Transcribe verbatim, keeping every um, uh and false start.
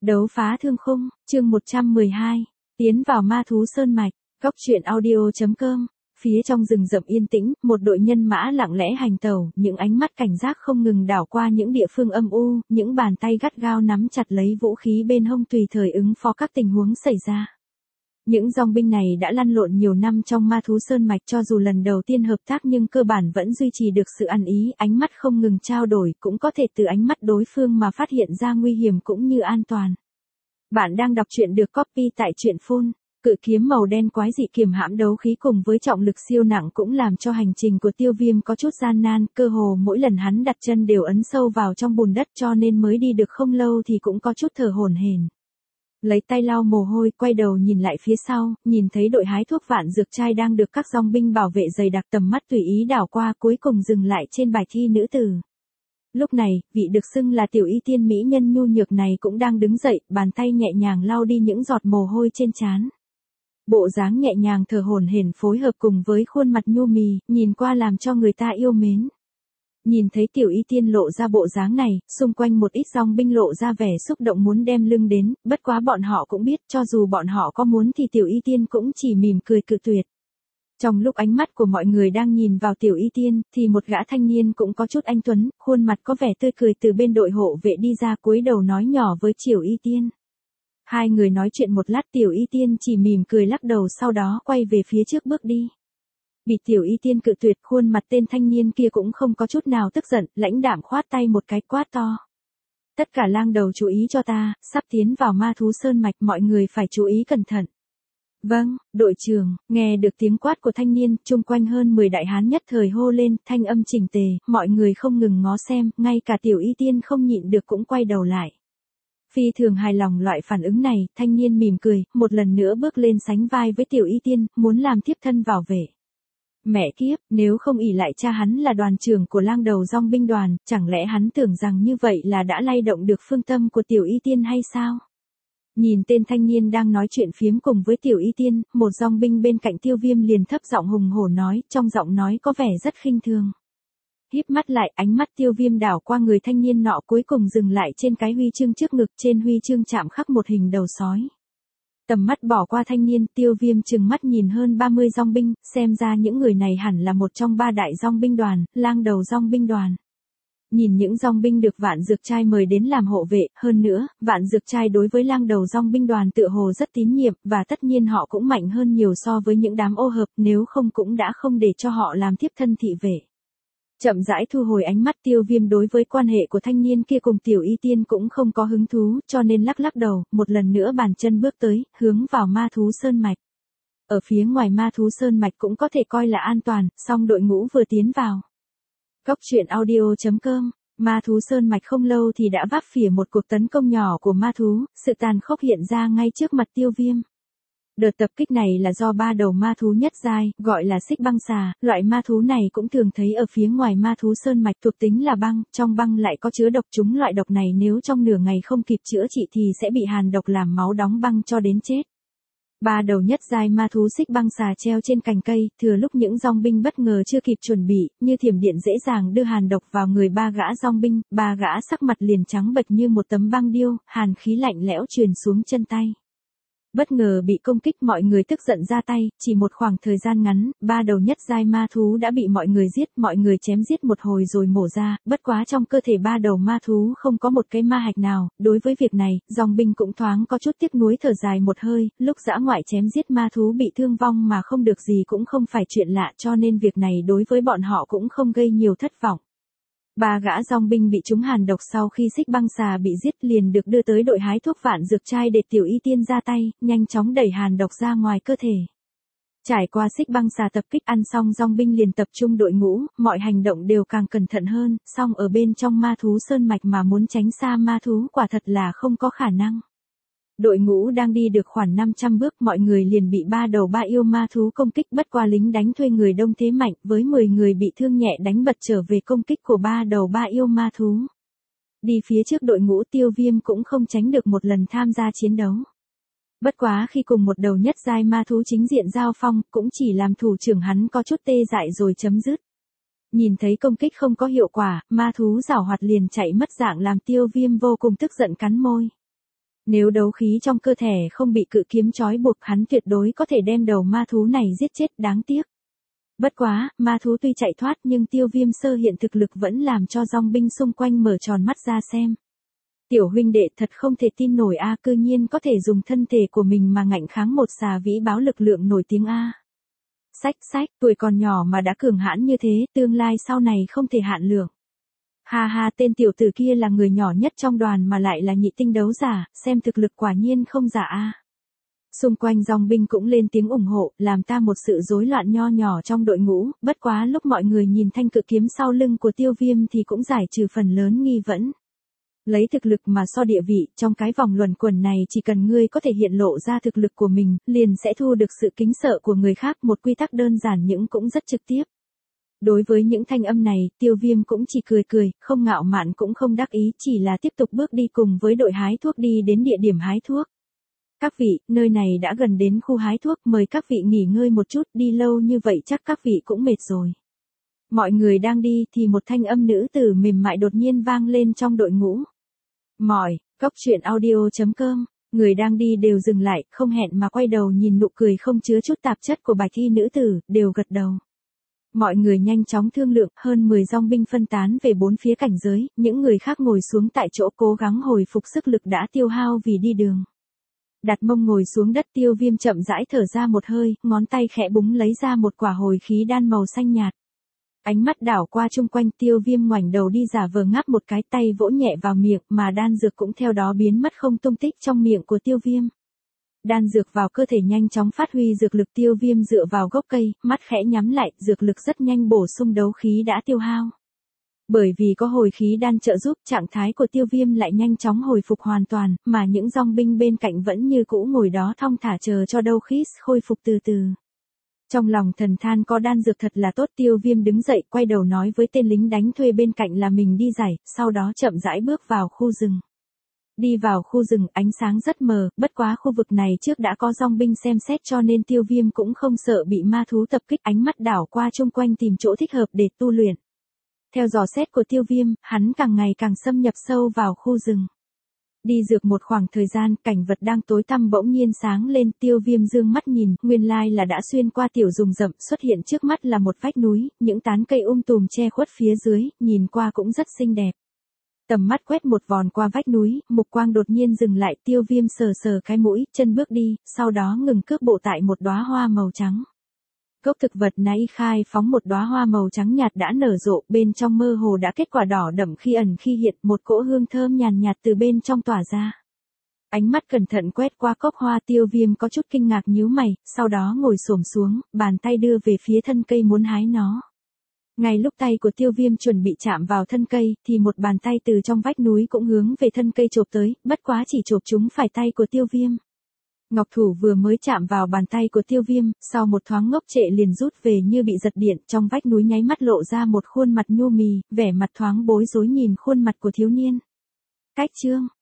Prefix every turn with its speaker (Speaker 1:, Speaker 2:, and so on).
Speaker 1: Đấu phá thương khung, chương một trăm mười hai, tiến vào ma thú sơn mạch, góc truyện audio.com. Phía trong rừng rậm yên tĩnh, một đội nhân mã lặng lẽ hành tẩu, những ánh mắt cảnh giác không ngừng đảo qua những địa phương âm u, những bàn tay gắt gao nắm chặt lấy vũ khí bên hông tùy thời ứng phó các tình huống xảy ra. Những dòng binh này đã lăn lộn nhiều năm trong ma thú sơn mạch, cho dù lần đầu tiên hợp tác nhưng cơ bản vẫn duy trì được sự ăn ý, ánh mắt không ngừng trao đổi, cũng có thể từ ánh mắt đối phương mà phát hiện ra nguy hiểm cũng như an toàn. Bạn đang đọc truyện được copy tại truyện phun. Cự kiếm màu đen quái dị kiềm hãm đấu khí cùng với trọng lực siêu nặng cũng làm cho hành trình của Tiêu Viêm có chút gian nan, cơ hồ mỗi lần hắn đặt chân đều ấn sâu vào trong bùn đất, cho nên mới đi được không lâu thì cũng có chút thở hổn hển. Lấy tay lau mồ hôi, quay đầu nhìn lại phía sau, nhìn thấy đội hái thuốc vạn dược trai đang được các dòng binh bảo vệ dày đặc, tầm mắt tùy ý đảo qua, cuối cùng dừng lại trên bài thi nữ tử. Lúc này, vị được xưng là tiểu y tiên mỹ nhân nhu nhược này cũng đang đứng dậy, bàn tay nhẹ nhàng lau đi những giọt mồ hôi trên trán. Bộ dáng nhẹ nhàng thở hổn hển phối hợp cùng với khuôn mặt nhu mì, nhìn qua làm cho người ta yêu mến. Nhìn thấy tiểu y tiên lộ ra bộ dáng này, xung quanh một ít dòng binh lộ ra vẻ xúc động muốn đem lưng đến, bất quá bọn họ cũng biết cho dù bọn họ có muốn thì tiểu y tiên cũng chỉ mỉm cười cự tuyệt. Trong lúc ánh mắt của mọi người đang nhìn vào tiểu y tiên, thì một gã thanh niên cũng có chút anh tuấn, khuôn mặt có vẻ tươi cười từ bên đội hộ vệ đi ra, cúi đầu nói nhỏ với tiểu y tiên. Hai người nói chuyện một lát, tiểu y tiên chỉ mỉm cười lắc đầu, sau đó quay về phía trước bước đi. Bị tiểu y tiên cự tuyệt, khuôn mặt tên thanh niên kia cũng không có chút nào tức giận, lãnh đạm khoát tay một cái quát to. Tất cả lang đầu chú ý cho ta, sắp tiến vào ma thú sơn mạch, mọi người phải chú ý cẩn thận. Vâng, đội trưởng. Nghe được tiếng quát của thanh niên, chung quanh hơn mười đại hán nhất thời hô lên, thanh âm chỉnh tề, mọi người không ngừng ngó xem, ngay cả tiểu y tiên không nhịn được cũng quay đầu lại. Phi thường hài lòng loại phản ứng này, thanh niên mỉm cười, một lần nữa bước lên sánh vai với tiểu y tiên, muốn làm thiếp thân bảo vệ. Mẹ kiếp, nếu không ỷ lại cha hắn là đoàn trưởng của lang đầu dòng binh đoàn, chẳng lẽ hắn tưởng rằng như vậy là đã lay động được phương tâm của tiểu y tiên hay sao? Nhìn tên thanh niên đang nói chuyện phiếm cùng với tiểu y tiên, một dòng binh bên cạnh Tiêu Viêm liền thấp giọng hùng hổ nói, trong giọng nói có vẻ rất khinh thường. Híp mắt lại, ánh mắt Tiêu Viêm đảo qua người thanh niên nọ, cuối cùng dừng lại trên cái huy chương trước ngực, trên huy chương chạm khắc một hình đầu sói. Tầm mắt bỏ qua thanh niên, Tiêu Viêm trừng mắt nhìn hơn ba mươi dòng binh, xem ra những người này hẳn là một trong ba đại dòng binh đoàn, lang đầu dòng binh đoàn. Nhìn những dòng binh được vạn dược trai mời đến làm hộ vệ, hơn nữa, vạn dược trai đối với lang đầu dòng binh đoàn tựa hồ rất tín nhiệm, và tất nhiên họ cũng mạnh hơn nhiều so với những đám ô hợp, nếu không cũng đã không để cho họ làm thiếp thân thị vệ. Chậm rãi thu hồi ánh mắt, Tiêu Viêm đối với quan hệ của thanh niên kia cùng tiểu y tiên cũng không có hứng thú, cho nên lắc lắc đầu, một lần nữa bàn chân bước tới, hướng vào ma thú sơn mạch. Ở phía ngoài ma thú sơn mạch cũng có thể coi là an toàn, song đội ngũ vừa tiến vào. Góc truyện audio.com. Ma thú sơn mạch không lâu thì đã vấp phải một cuộc tấn công nhỏ của ma thú, sự tàn khốc hiện ra ngay trước mặt Tiêu Viêm. Đợt tập kích này là do ba đầu ma thú nhất giai, gọi là xích băng xà, loại ma thú này cũng thường thấy ở phía ngoài ma thú sơn mạch, thuộc tính là băng, trong băng lại có chứa độc, chúng loại độc này nếu trong nửa ngày không kịp chữa trị thì sẽ bị hàn độc làm máu đóng băng cho đến chết. Ba đầu nhất giai ma thú xích băng xà treo trên cành cây, thừa lúc những dòng binh bất ngờ chưa kịp chuẩn bị, như thiểm điện dễ dàng đưa hàn độc vào người ba gã dòng binh, ba gã sắc mặt liền trắng bệch như một tấm băng điêu, hàn khí lạnh lẽo truyền xuống chân tay. Bất ngờ bị công kích, mọi người tức giận ra tay, chỉ một khoảng thời gian ngắn, ba đầu nhất giai ma thú đã bị mọi người giết, mọi người chém giết một hồi rồi mổ ra, bất quá trong cơ thể ba đầu ma thú không có một cái ma hạch nào, đối với việc này, dòng binh cũng thoáng có chút tiếc nuối thở dài một hơi, lúc dã ngoại chém giết ma thú bị thương vong mà không được gì cũng không phải chuyện lạ, cho nên việc này đối với bọn họ cũng không gây nhiều thất vọng. Ba gã dòng binh bị trúng hàn độc sau khi xích băng xà bị giết liền được đưa tới đội hái thuốc vạn dược trai để tiểu y tiên ra tay, nhanh chóng đẩy hàn độc ra ngoài cơ thể. Trải qua xích băng xà tập kích, ăn xong dòng binh liền tập trung đội ngũ, mọi hành động đều càng cẩn thận hơn, song ở bên trong ma thú sơn mạch mà muốn tránh xa ma thú quả thật là không có khả năng. Đội ngũ đang đi được khoảng năm trăm bước, mọi người liền bị ba đầu ba yêu ma thú công kích, bất qua lính đánh thuê người đông thế mạnh, với mười người bị thương nhẹ đánh bật trở về công kích của ba đầu ba yêu ma thú. Đi phía trước đội ngũ, Tiêu Viêm cũng không tránh được một lần tham gia chiến đấu. Bất quá khi cùng một đầu nhất giai ma thú chính diện giao phong, cũng chỉ làm thủ trưởng hắn có chút tê dại rồi chấm dứt. Nhìn thấy công kích không có hiệu quả, ma thú giảo hoạt liền chạy mất dạng làm Tiêu Viêm vô cùng tức giận cắn môi. Nếu đấu khí trong cơ thể không bị cự kiếm trói buộc hắn tuyệt đối có thể đem đầu ma thú này giết chết, đáng tiếc. Bất quá, ma thú tuy chạy thoát nhưng Tiêu Viêm sơ hiện thực lực vẫn làm cho dòng binh xung quanh mở tròn mắt ra xem. Tiểu huynh đệ thật không thể tin nổi a, cư nhiên có thể dùng thân thể của mình mà ngạnh kháng một xà vĩ báo lực lượng nổi tiếng a. Sách sách, tuổi còn nhỏ mà đã cường hãn như thế, tương lai sau này không thể hạn lượng. Ha ha, tên tiểu tử kia là người nhỏ nhất trong đoàn mà lại là nhị tinh đấu giả, xem thực lực quả nhiên không giả a. Xung quanh dòng binh cũng lên tiếng ủng hộ, làm ta một sự rối loạn nho nhỏ trong đội ngũ, bất quá lúc mọi người nhìn thanh cự kiếm sau lưng của Tiêu Viêm thì cũng giải trừ phần lớn nghi vấn. Lấy thực lực mà so địa vị, trong cái vòng luẩn quẩn này chỉ cần ngươi có thể hiện lộ ra thực lực của mình, liền sẽ thu được sự kính sợ của người khác, một quy tắc đơn giản nhưng cũng rất trực tiếp. Đối với những thanh âm này, Tiêu Viêm cũng chỉ cười cười, không ngạo mạn cũng không đắc ý, chỉ là tiếp tục bước đi cùng với đội hái thuốc đi đến địa điểm hái thuốc. Các vị, nơi này đã gần đến khu hái thuốc, mời các vị nghỉ ngơi một chút, đi lâu như vậy chắc các vị cũng mệt rồi. Mọi người đang đi thì một thanh âm nữ tử mềm mại đột nhiên vang lên trong đội ngũ. Mỏi, cốc truyện audio chấm com, người đang đi đều dừng lại, không hẹn mà quay đầu nhìn nụ cười không chứa chút tạp chất của bạch y nữ tử, đều gật đầu. Mọi người nhanh chóng thương lượng, hơn mười dòng binh phân tán về bốn phía cảnh giới, những người khác ngồi xuống tại chỗ cố gắng hồi phục sức lực đã tiêu hao vì đi đường. Đặt mông ngồi xuống đất, Tiêu Viêm chậm rãi thở ra một hơi, ngón tay khẽ búng lấy ra một quả hồi khí đan màu xanh nhạt. Ánh mắt đảo qua chung quanh, Tiêu Viêm ngoảnh đầu đi giả vờ ngáp một cái, tay vỗ nhẹ vào miệng mà đan dược cũng theo đó biến mất không tung tích trong miệng của Tiêu Viêm. Đan dược vào cơ thể nhanh chóng phát huy dược lực, Tiêu Viêm dựa vào gốc cây, mắt khẽ nhắm lại, dược lực rất nhanh bổ sung đấu khí đã tiêu hao. Bởi vì có hồi khí đan trợ giúp, trạng thái của Tiêu Viêm lại nhanh chóng hồi phục hoàn toàn, mà những dòng binh bên cạnh vẫn như cũ ngồi đó thong thả chờ cho đấu khí khôi phục từ từ. Trong lòng thần than có đan dược thật là tốt, Tiêu Viêm đứng dậy quay đầu nói với tên lính đánh thuê bên cạnh là mình đi giải, sau đó chậm rãi bước vào khu rừng. Đi vào khu rừng, ánh sáng rất mờ, bất quá khu vực này trước đã có dòng binh xem xét cho nên Tiêu Viêm cũng không sợ bị ma thú tập kích, ánh mắt đảo qua chung quanh tìm chỗ thích hợp để tu luyện. Theo dò xét của Tiêu Viêm, hắn càng ngày càng xâm nhập sâu vào khu rừng. Đi dược một khoảng thời gian, cảnh vật đang tối tăm bỗng nhiên sáng lên, Tiêu Viêm dương mắt nhìn, nguyên lai là đã xuyên qua tiểu rừng rậm, xuất hiện trước mắt là một vách núi, những tán cây um tùm che khuất phía dưới, nhìn qua cũng rất xinh đẹp. Tầm mắt quét một vòng qua vách núi, mục quang đột nhiên dừng lại, Tiêu Viêm sờ sờ cái mũi, chân bước đi, sau đó ngừng cước bộ tại một đóa hoa màu trắng. Gốc thực vật nãy khai phóng một đóa hoa màu trắng nhạt đã nở rộ, bên trong mơ hồ đã kết quả đỏ đậm khi ẩn khi hiện, một cỗ hương thơm nhàn nhạt từ bên trong tỏa ra. Ánh mắt cẩn thận quét qua cốc hoa, Tiêu Viêm có chút kinh ngạc nhíu mày, sau đó ngồi xổm xuống, bàn tay đưa về phía thân cây muốn hái nó. Ngay lúc tay của Tiêu Viêm chuẩn bị chạm vào thân cây, thì một bàn tay từ trong vách núi cũng hướng về thân cây chộp tới, bất quá chỉ chộp trúng phải tay của Tiêu Viêm. Ngọc thủ vừa mới chạm vào bàn tay của Tiêu Viêm, sau một thoáng ngốc trệ liền rút về như bị giật điện, trong vách núi nháy mắt lộ ra một khuôn mặt nhu mì, vẻ mặt thoáng bối rối nhìn khuôn mặt của thiếu niên. Cách chương,